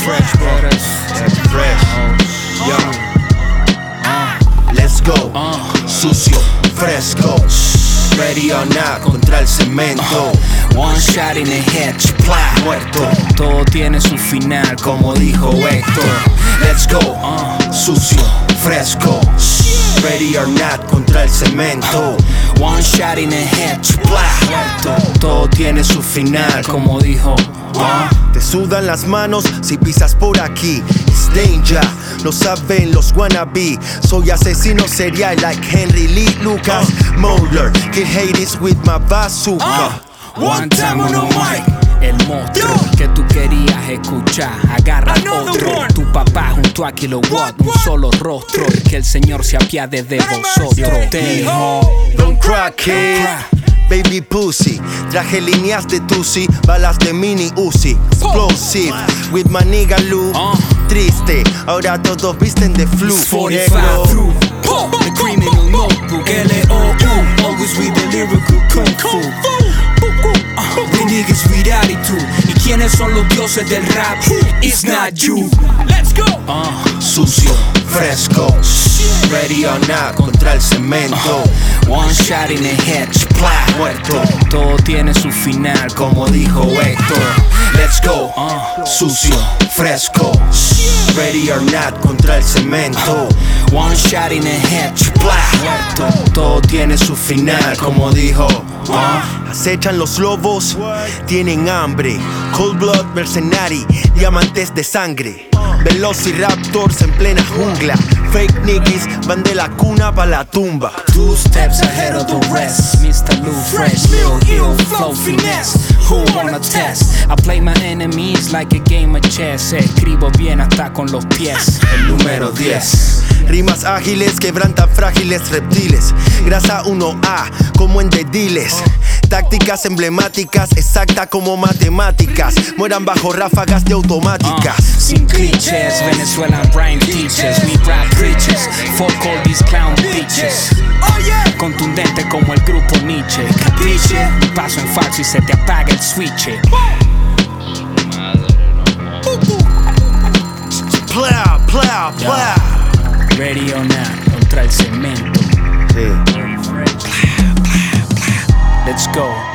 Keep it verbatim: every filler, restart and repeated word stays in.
fresh, brothers. That's fresh. Yo. Let's go. Sucio, fresco. Ready or not, contra el cemento. One shot in the head, Pla, muerto. todo tiene su final, como dijo Héctor. Let's go. Sucio, fresco. Ready or not, contra el cemento. One shot in the head, Pla, muerto. todo tiene su final, como dijo. Uh. Te sudan las manos si pisas por aquí. It's danger, lo saben los wannabe. Soy asesino serial like Henry Lee Lucas. Molar, kill haters with my bazooka. One time on a mic, el monstruo que tú querías escuchar. Agarra otro, tu papá junto a Kilowatt, un solo rostro. Y que el Señor se apiade de vosotros. Te dijo, Don't cry, kid. Baby pussy, traje líneas de Tusi, balas de mini Uzi, explosive, with my nigga Lou. Triste, ahora todos visten de flu. forty-five through, the criminal notebook, L O U, always with the lyrical kung fu. The niggas with attitude. ¿Y quiénes son los dioses del rap? It's not you. Let's go. Uh, sucio, fresco, ready or not, contra el cemento. Uh, one shot in the head, Pla, muerto. todo tiene su final, como dijo Héctor. Let's go. Uh, Sucio, fresco, ready or not, contra el cemento. One shot in the head, Pla, muerto. todo tiene su final, como dijo. Uh, acechan los lobos, tienen hambre. Cold blood, mercenary, diamantes de sangre. Velociraptors en plena jungla. Fake niggas van de la cuna pa' la tumba. Two steps ahead of the rest. Mister Lou Fresh, Lil Ill Flow Finesse. Who wanna test? I play my enemies like a game of chess. Escribo bien hasta con los pies. El número diez. Rimas ágiles quebrantan frágiles reptiles. Grasa uno A, como en dediles. Tácticas emblemáticas, exacta como matemáticas. Mueran bajo ráfagas de automáticas. Uh, sin clichés, Venezuelan rhyme teachers. We rap preachers, fuck all these clown bitches. Contundente como el grupo Nietzsche. Capiche, un paso en falso y se te apaga el switch. Plow, plow, plow. Ready or not, contra el cemento. Sí. Let's go.